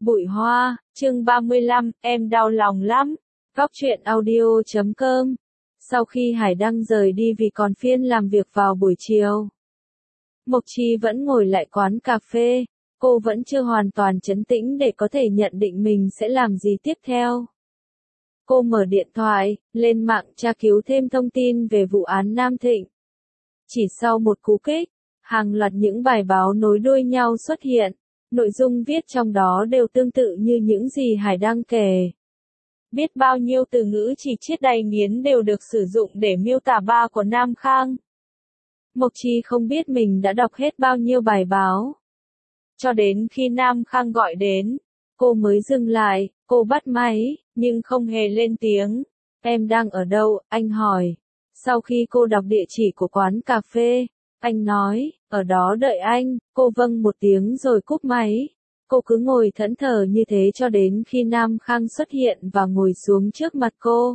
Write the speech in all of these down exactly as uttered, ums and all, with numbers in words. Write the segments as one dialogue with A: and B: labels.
A: Bụi hoa, chương ba mươi lăm, em đau lòng lắm. Góc truyện audio chấm com. Sau khi Hải Đăng rời đi vì còn phiên làm việc vào buổi chiều, Mộc Chi vẫn ngồi lại quán cà phê. Cô vẫn chưa hoàn toàn trấn tĩnh để có thể nhận định mình sẽ làm gì tiếp theo. Cô mở điện thoại, lên mạng tra cứu thêm thông tin về vụ án Nam Thịnh. Chỉ sau một cú kích, hàng loạt những bài báo nối đuôi nhau xuất hiện. Nội dung viết trong đó đều tương tự như những gì Hải Đăng kể. Biết bao nhiêu từ ngữ chỉ chiết đầy nghiến đều được sử dụng để miêu tả ba của Nam Khang. Mộc Chi không biết mình đã đọc hết bao nhiêu bài báo. Cho đến khi Nam Khang gọi đến, cô mới dừng lại. Cô bắt máy, nhưng không hề lên tiếng. Em đang ở đâu, anh hỏi. Sau khi cô đọc địa chỉ của quán cà phê, anh nói, ở đó đợi anh. Cô vâng một tiếng rồi cúp máy. Cô cứ ngồi thẫn thờ như thế cho đến khi Nam Khang xuất hiện và ngồi xuống trước mặt cô.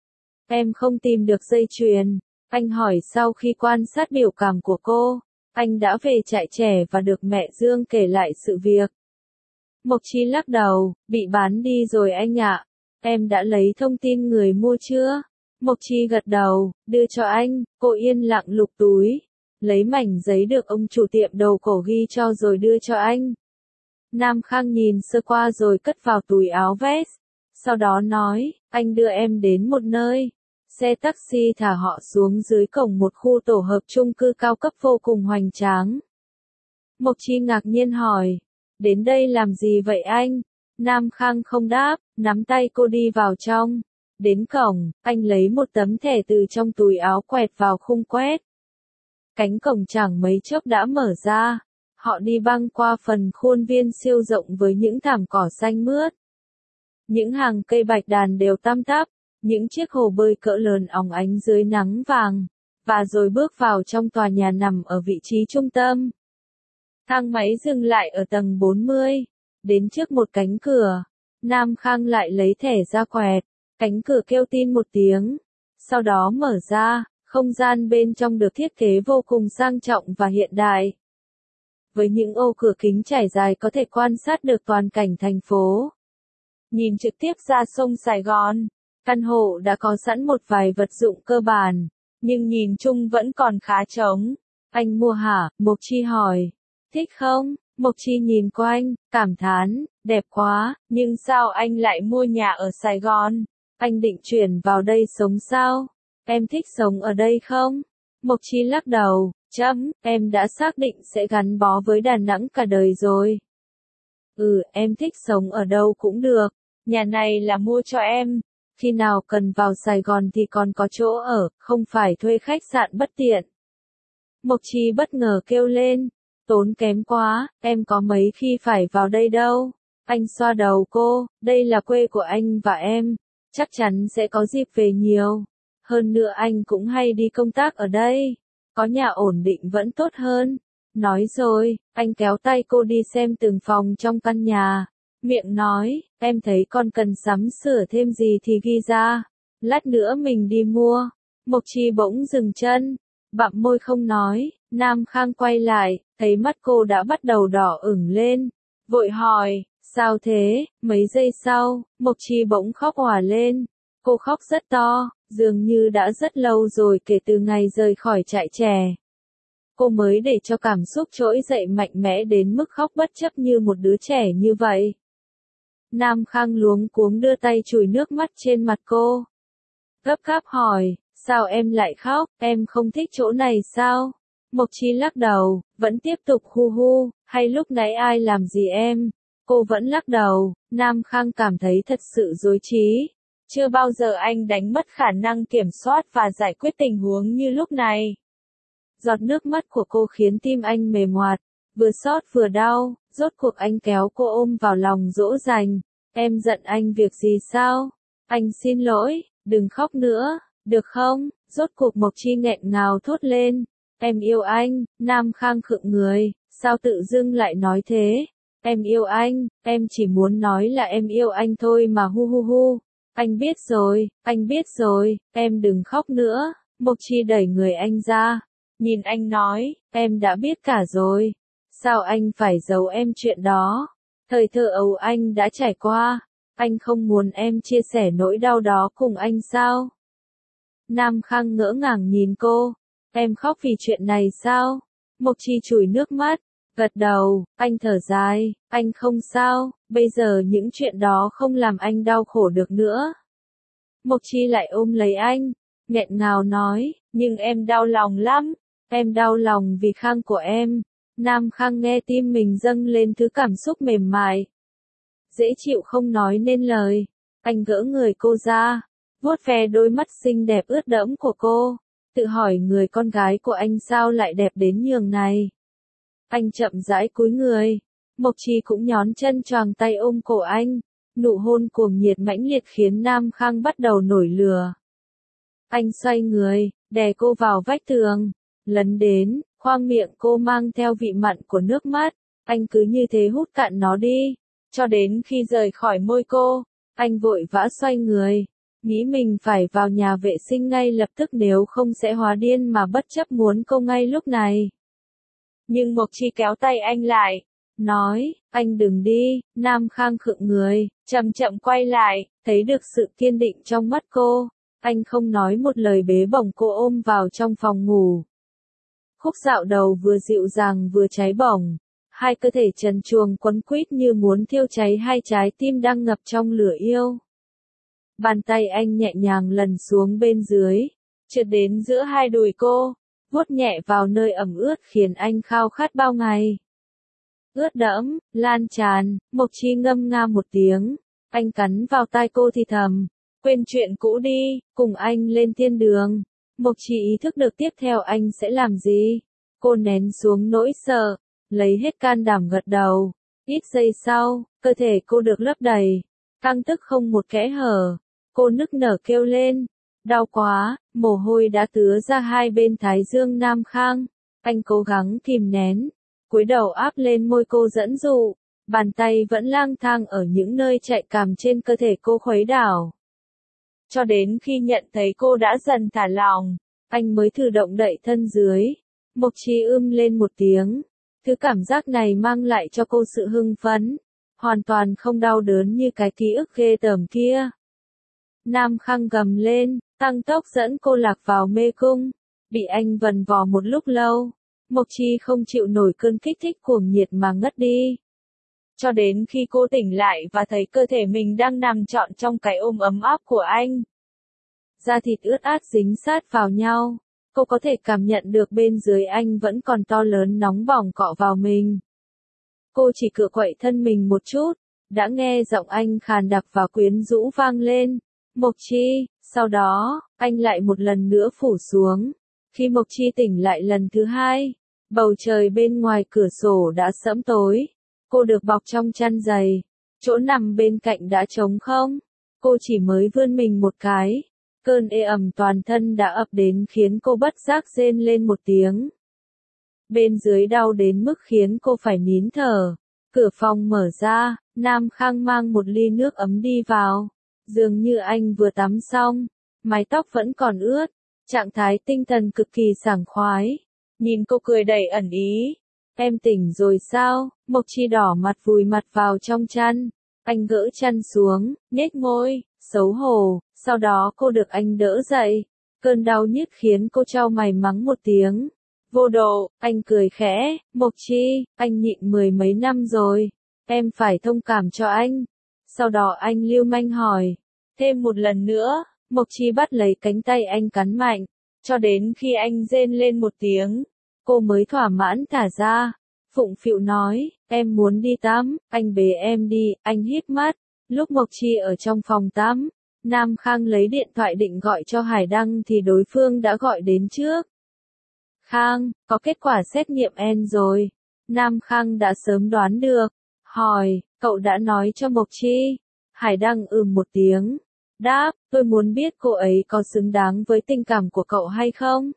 A: Em không tìm được dây chuyền. Anh hỏi sau khi quan sát biểu cảm của cô. Anh đã về trại trẻ và được mẹ Dương kể lại sự việc. Mộc Chi lắc đầu, bị bán đi rồi anh ạ. Em đã lấy thông tin người mua chưa? Mộc Chi gật đầu, đưa cho anh. Cô yên lặng lục túi, lấy mảnh giấy được ông chủ tiệm đầu cổ ghi cho rồi đưa cho anh. Nam Khang nhìn sơ qua rồi cất vào túi áo vest. Sau đó nói, anh đưa em đến một nơi. Xe taxi thả họ xuống dưới cổng một khu tổ hợp chung cư cao cấp vô cùng hoành tráng. Mộc Chi ngạc nhiên hỏi, đến đây làm gì vậy anh? Nam Khang không đáp, nắm tay cô đi vào trong. Đến cổng, anh lấy một tấm thẻ từ trong túi áo quẹt vào khung quét. Cánh cổng chẳng mấy chốc đã mở ra. Họ đi băng qua phần khuôn viên siêu rộng với những thảm cỏ xanh mướt. Những hàng cây bạch đàn đều tăm tắp, những chiếc hồ bơi cỡ lớn óng ánh dưới nắng vàng, và rồi bước vào trong tòa nhà nằm ở vị trí trung tâm. Thang máy dừng lại ở tầng bốn mươi, đến trước một cánh cửa. Nam Khang lại lấy thẻ ra quẹt, cánh cửa kêu tin một tiếng, sau đó mở ra, không gian bên trong được thiết kế vô cùng sang trọng và hiện đại. Với những ô cửa kính trải dài có thể quan sát được toàn cảnh thành phố. Nhìn trực tiếp ra sông Sài Gòn, căn hộ đã có sẵn một vài vật dụng cơ bản, nhưng nhìn chung vẫn còn khá trống. Anh mua hả? Mộc Chi hỏi. Thích không? Mộc Chi nhìn quanh, cảm thán, đẹp quá, nhưng sao anh lại mua nhà ở Sài Gòn? Anh định chuyển vào đây sống sao? Em thích sống ở đây không? Mộc Chi lắc đầu, chấm, em đã xác định sẽ gắn bó với Đà Nẵng cả đời rồi. Ừ, em thích sống ở đâu cũng được, nhà này là mua cho em. Khi nào cần vào Sài Gòn thì còn có chỗ ở, không phải thuê khách sạn bất tiện. Mộc Chi bất ngờ kêu lên, tốn kém quá, em có mấy khi phải vào đây đâu. Anh xoa đầu cô, đây là quê của anh và em, chắc chắn sẽ có dịp về nhiều. Hơn nữa anh cũng hay đi công tác ở đây, có nhà ổn định vẫn tốt hơn. Nói rồi, anh kéo tay cô đi xem từng phòng trong căn nhà. Miệng nói, em thấy con cần sắm sửa thêm gì thì ghi ra, lát nữa mình đi mua. Mộc Chi bỗng dừng chân, bặm môi không nói. Nam Khang quay lại, thấy mắt cô đã bắt đầu đỏ ửng lên, vội hỏi, sao thế? Mấy giây sau, Mộc Chi bỗng khóc òa lên. Cô khóc rất to, dường như đã rất lâu rồi kể từ ngày rời khỏi trại trẻ. Cô mới để cho cảm xúc trỗi dậy mạnh mẽ đến mức khóc bất chấp như một đứa trẻ như vậy. Nam Khang luống cuống đưa tay chùi nước mắt trên mặt cô. Gấp gáp hỏi, sao em lại khóc, em không thích chỗ này sao? Mộc Chi lắc đầu, vẫn tiếp tục hu hu, hay lúc nãy ai làm gì em? Cô vẫn lắc đầu. Nam Khang cảm thấy thật sự rối trí. Chưa bao giờ anh đánh mất khả năng kiểm soát và giải quyết tình huống như lúc này. Giọt nước mắt của cô khiến tim anh mềm hoạt, vừa xót vừa đau. Rốt cuộc anh kéo cô ôm vào lòng dỗ dành. Em giận anh việc gì sao? Anh xin lỗi, đừng khóc nữa, được không? Rốt cuộc Mộc Chi nghẹn ngào thốt lên. Em yêu anh. Nam Khang khựng người, sao tự dưng lại nói thế? Em yêu anh, em chỉ muốn nói là em yêu anh thôi mà hu hu hu. Anh biết rồi, anh biết rồi, em đừng khóc nữa. Mộc Chi đẩy người anh ra, nhìn anh nói, em đã biết cả rồi. Sao anh phải giấu em chuyện đó? Thời thơ ấu anh đã trải qua, anh không muốn em chia sẻ nỗi đau đó cùng anh sao? Nam Khang ngỡ ngàng nhìn cô, em khóc vì chuyện này sao? Mộc Chi chùi nước mắt, gật đầu, anh thở dài, anh không sao, bây giờ những chuyện đó không làm anh đau khổ được nữa. Mộc Chi lại ôm lấy anh, nghẹn ngào nói, nhưng em đau lòng lắm, em đau lòng vì Khang của em. Nam Khang nghe tim mình dâng lên thứ cảm xúc mềm mại, dễ chịu không nói nên lời. Anh gỡ người cô ra, vuốt ve đôi mắt xinh đẹp ướt đẫm của cô, tự hỏi người con gái của anh sao lại đẹp đến nhường này. Anh chậm rãi cúi người, Mộc Chi cũng nhón chân choàng tay ôm cổ anh, nụ hôn cuồng nhiệt mãnh liệt khiến Nam Khang bắt đầu nổi lửa. Anh xoay người, đè cô vào vách tường, lấn đến, khoang miệng cô mang theo vị mặn của nước mắt, anh cứ như thế hút cạn nó đi, cho đến khi rời khỏi môi cô, anh vội vã xoay người, nghĩ mình phải vào nhà vệ sinh ngay lập tức nếu không sẽ hóa điên mà bất chấp muốn cô ngay lúc này. Nhưng Mộc Chi kéo tay anh lại, nói, anh đừng đi. Nam Khang khựng người, chậm chậm quay lại, thấy được sự kiên định trong mắt cô, anh không nói một lời bế bổng cô ôm vào trong phòng ngủ. Khúc dạo đầu vừa dịu dàng vừa cháy bỏng, hai cơ thể trần truồng quấn quýt như muốn thiêu cháy hai trái tim đang ngập trong lửa yêu. Bàn tay anh nhẹ nhàng lần xuống bên dưới, trượt đến giữa hai đùi cô, vuốt nhẹ vào nơi ẩm ướt khiến anh khao khát bao ngày. Ướt đẫm, lan tràn, Mộc Chi ngâm nga một tiếng, anh cắn vào tai cô thì thầm, quên chuyện cũ đi, cùng anh lên thiên đường. Mộc Chi ý thức được tiếp theo anh sẽ làm gì. Cô nén xuống nỗi sợ, lấy hết can đảm gật đầu. Ít giây sau, cơ thể cô được lấp đầy, căng tức không một kẽ hở. Cô nức nở kêu lên, đau quá, mồ hôi đã tứa ra hai bên thái dương Nam Khang. Anh cố gắng kìm nén, cúi đầu áp lên môi cô dẫn dụ, bàn tay vẫn lang thang ở những nơi chạy cằm trên cơ thể cô khuấy đảo. Cho đến khi nhận thấy cô đã dần thả lỏng, anh mới thử động đậy thân dưới. Mộc Chi ưm lên một tiếng. Thứ cảm giác này mang lại cho cô sự hưng phấn, hoàn toàn không đau đớn như cái ký ức ghê tởm kia. Nam Khang gầm lên, tăng tốc dẫn cô lạc vào mê cung. Bị anh vần vò một lúc lâu, Mộc Chi không chịu nổi cơn kích thích cuồng nhiệt mà ngất đi. Cho đến khi cô tỉnh lại và thấy cơ thể mình đang nằm trọn trong cái ôm ấm áp của anh. Da thịt ướt át dính sát vào nhau, cô có thể cảm nhận được bên dưới anh vẫn còn to lớn nóng bỏng cọ vào mình. Cô chỉ cựa quậy thân mình một chút, đã nghe giọng anh khàn đặc và quyến rũ vang lên. Mộc Chi, sau đó, anh lại một lần nữa phủ xuống. Khi Mộc Chi tỉnh lại lần thứ hai, bầu trời bên ngoài cửa sổ đã sẫm tối. Cô được bọc trong chăn dày, chỗ nằm bên cạnh đã trống không. Cô chỉ mới vươn mình một cái, cơn ê ẩm toàn thân đã ập đến khiến cô bất giác rên lên một tiếng. Bên dưới đau đến mức khiến cô phải nín thở. Cửa phòng mở ra, Nam Khang mang một ly nước ấm đi vào. Dường như anh vừa tắm xong, mái tóc vẫn còn ướt, trạng thái tinh thần cực kỳ sảng khoái. Nhìn cô cười đầy ẩn ý. Em tỉnh rồi sao? Mộc Chi đỏ mặt vùi mặt vào trong chăn. Anh gỡ chăn xuống, nhếch môi, xấu hổ. Sau đó cô được anh đỡ dậy. Cơn đau nhức khiến cô chau mày mắng một tiếng. Vô độ, anh cười khẽ. Mộc Chi, anh nhịn mười mấy năm rồi. Em phải thông cảm cho anh. Sau đó anh lưu manh hỏi. Thêm một lần nữa. Mộc Chi bắt lấy cánh tay anh cắn mạnh. Cho đến khi anh rên lên một tiếng, cô mới thỏa mãn thả ra. Phụng phịu nói, em muốn đi tắm, anh bế em đi. Anh híp mắt. Lúc Mộc Chi ở trong phòng tắm, Nam Khang lấy điện thoại định gọi cho Hải Đăng thì đối phương đã gọi đến trước. Khang, có kết quả xét nghiệm en rồi. Nam Khang đã sớm đoán được. Hỏi, cậu đã nói cho Mộc Chi? Hải Đăng ừm một tiếng. Đáp, tôi muốn biết cô ấy có xứng đáng với tình cảm của cậu hay không?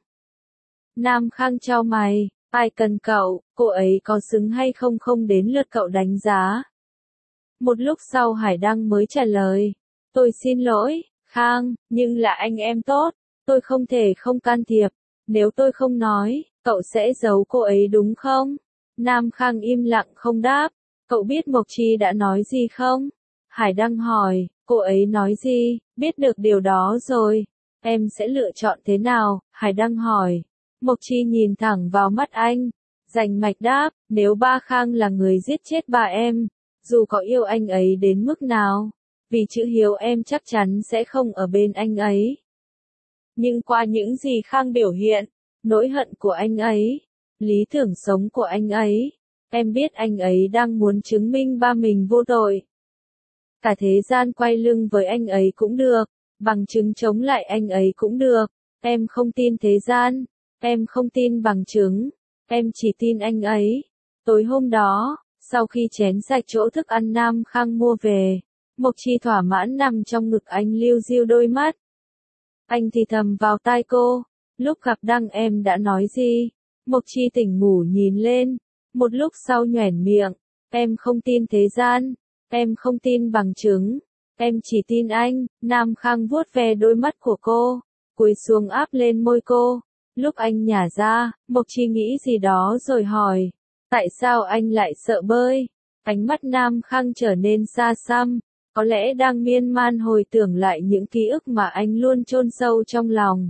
A: Nam Khang chau mày, ai cần cậu, cô ấy có xứng hay không không đến lượt cậu đánh giá. Một lúc sau Hải Đăng mới trả lời, tôi xin lỗi, Khang, nhưng là anh em tốt, tôi không thể không can thiệp, nếu tôi không nói, cậu sẽ giấu cô ấy đúng không? Nam Khang im lặng không đáp, Cậu biết Mộc Chi đã nói gì không? Hải Đăng hỏi, cô ấy nói gì? Biết được điều đó rồi. Em sẽ lựa chọn thế nào? Hải Đăng hỏi. Mộc Chi nhìn thẳng vào mắt anh. Rành mạch đáp, nếu Ba Khang là người giết chết ba em, dù có yêu anh ấy đến mức nào, vì chữ hiếu em chắc chắn sẽ không ở bên anh ấy. Nhưng qua những gì Khang biểu hiện, nỗi hận của anh ấy, lý tưởng sống của anh ấy, em biết anh ấy đang muốn chứng minh ba mình vô tội. Cả thế gian quay lưng với anh ấy cũng được, bằng chứng chống lại anh ấy cũng được, em không tin thế gian, em không tin bằng chứng, em chỉ tin anh ấy. Tối hôm đó, sau khi chén sạch chỗ thức ăn Nam Khang mua về, Mộc Chi thỏa mãn nằm trong ngực anh liu riu đôi mắt. Anh thì thầm vào tai cô, lúc gặp Đăng em đã nói gì? Mộc Chi tỉnh ngủ nhìn lên, một lúc sau nhoẻn miệng, em không tin thế gian, em không tin bằng chứng, em chỉ tin anh. Nam Khang vuốt ve đôi mắt của cô, cúi xuống áp lên môi cô. Lúc anh nhả ra, Mộc Chi nghĩ gì đó rồi hỏi, tại sao anh lại sợ bơi? Ánh mắt Nam Khang trở nên xa xăm, có lẽ đang miên man hồi tưởng lại những ký ức mà anh luôn chôn sâu trong lòng.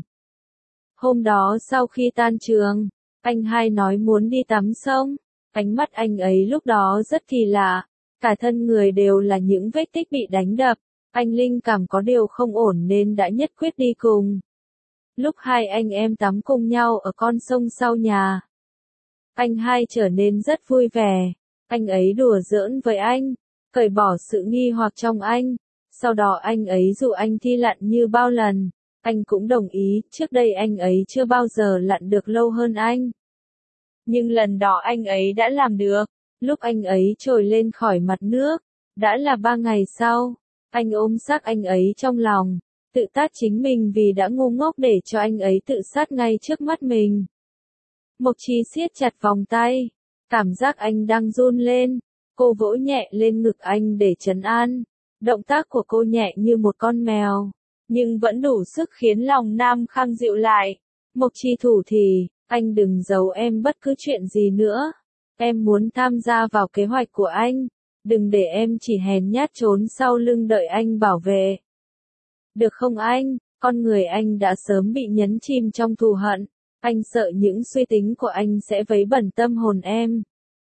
A: Hôm đó sau khi tan trường, anh hai nói muốn đi tắm sông. Ánh mắt anh ấy lúc đó rất kỳ lạ, cả thân người đều là những vết tích bị đánh đập. Anh linh cảm có điều không ổn nên đã nhất quyết đi cùng. Lúc hai anh em tắm cùng nhau ở con sông sau nhà, anh hai trở nên rất vui vẻ. Anh ấy đùa giỡn với anh, cởi bỏ sự nghi hoặc trong anh. Sau đó anh ấy dụ anh thi lặn như bao lần. Anh cũng đồng ý, trước đây anh ấy chưa bao giờ lặn được lâu hơn anh. Nhưng lần đó anh ấy đã làm được. Lúc anh ấy trồi lên khỏi mặt nước, đã là ba ngày sau. Anh ôm xác anh ấy trong lòng, tự tát chính mình vì đã ngu ngốc để cho anh ấy tự sát ngay trước mắt mình. Mộc Chi siết chặt vòng tay, cảm giác anh đang run lên. Cô vỗ nhẹ lên ngực anh để trấn an. Động tác của cô nhẹ như một con mèo, nhưng vẫn đủ sức khiến lòng Nam Khang dịu lại. Mộc Chi thủ thì, anh đừng giấu em bất cứ chuyện gì nữa. Em muốn tham gia vào kế hoạch của anh. Đừng để em chỉ hèn nhát trốn sau lưng đợi anh bảo vệ. Được không anh? Con người anh đã sớm bị nhấn chìm trong thù hận. Anh sợ những suy tính của anh sẽ vấy bẩn tâm hồn em.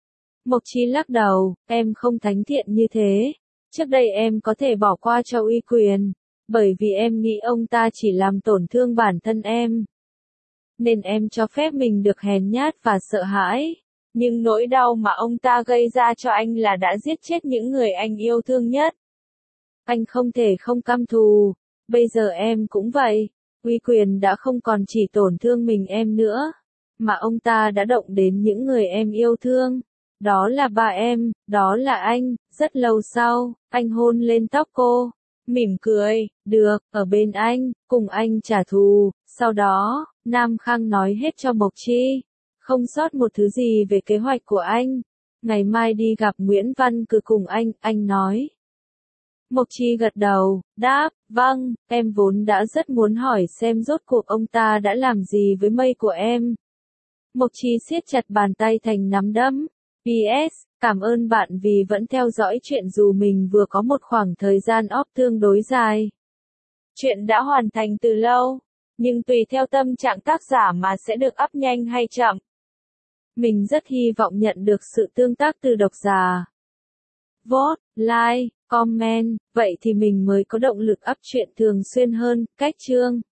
A: Mộc Chi lắc đầu, em không thánh thiện như thế. Trước đây em có thể bỏ qua cho Uy Quyền, bởi vì em nghĩ ông ta chỉ làm tổn thương bản thân em. Nên em cho phép mình được hèn nhát và sợ hãi. Nhưng nỗi đau mà ông ta gây ra cho anh là đã giết chết những người anh yêu thương nhất. Anh không thể không căm thù. Bây giờ em cũng vậy. Uy Quyền đã không còn chỉ tổn thương mình em nữa, mà ông ta đã động đến những người em yêu thương. Đó là ba em, đó là anh. Rất lâu sau, anh hôn lên tóc cô, mỉm cười, được, ở bên anh, cùng anh trả thù. Sau đó, Nam Khang nói hết cho Mộc Chi, không sót một thứ gì về kế hoạch của anh. Ngày mai đi gặp Nguyễn Văn Cừ cùng anh, anh nói. Mộc Chi gật đầu, đáp, vâng, em vốn đã rất muốn hỏi xem rốt cuộc ông ta đã làm gì với mây của em. Mộc Chi siết chặt bàn tay thành nắm đấm. pê ét, cảm ơn bạn vì vẫn theo dõi chuyện dù mình vừa có một khoảng thời gian off tương đối dài. Chuyện đã hoàn thành từ lâu, nhưng tùy theo tâm trạng tác giả mà sẽ được up nhanh hay chậm. Mình rất hy vọng nhận được sự tương tác từ độc giả. Vote, like, comment, vậy thì mình mới có động lực up chuyện thường xuyên hơn. Cách chương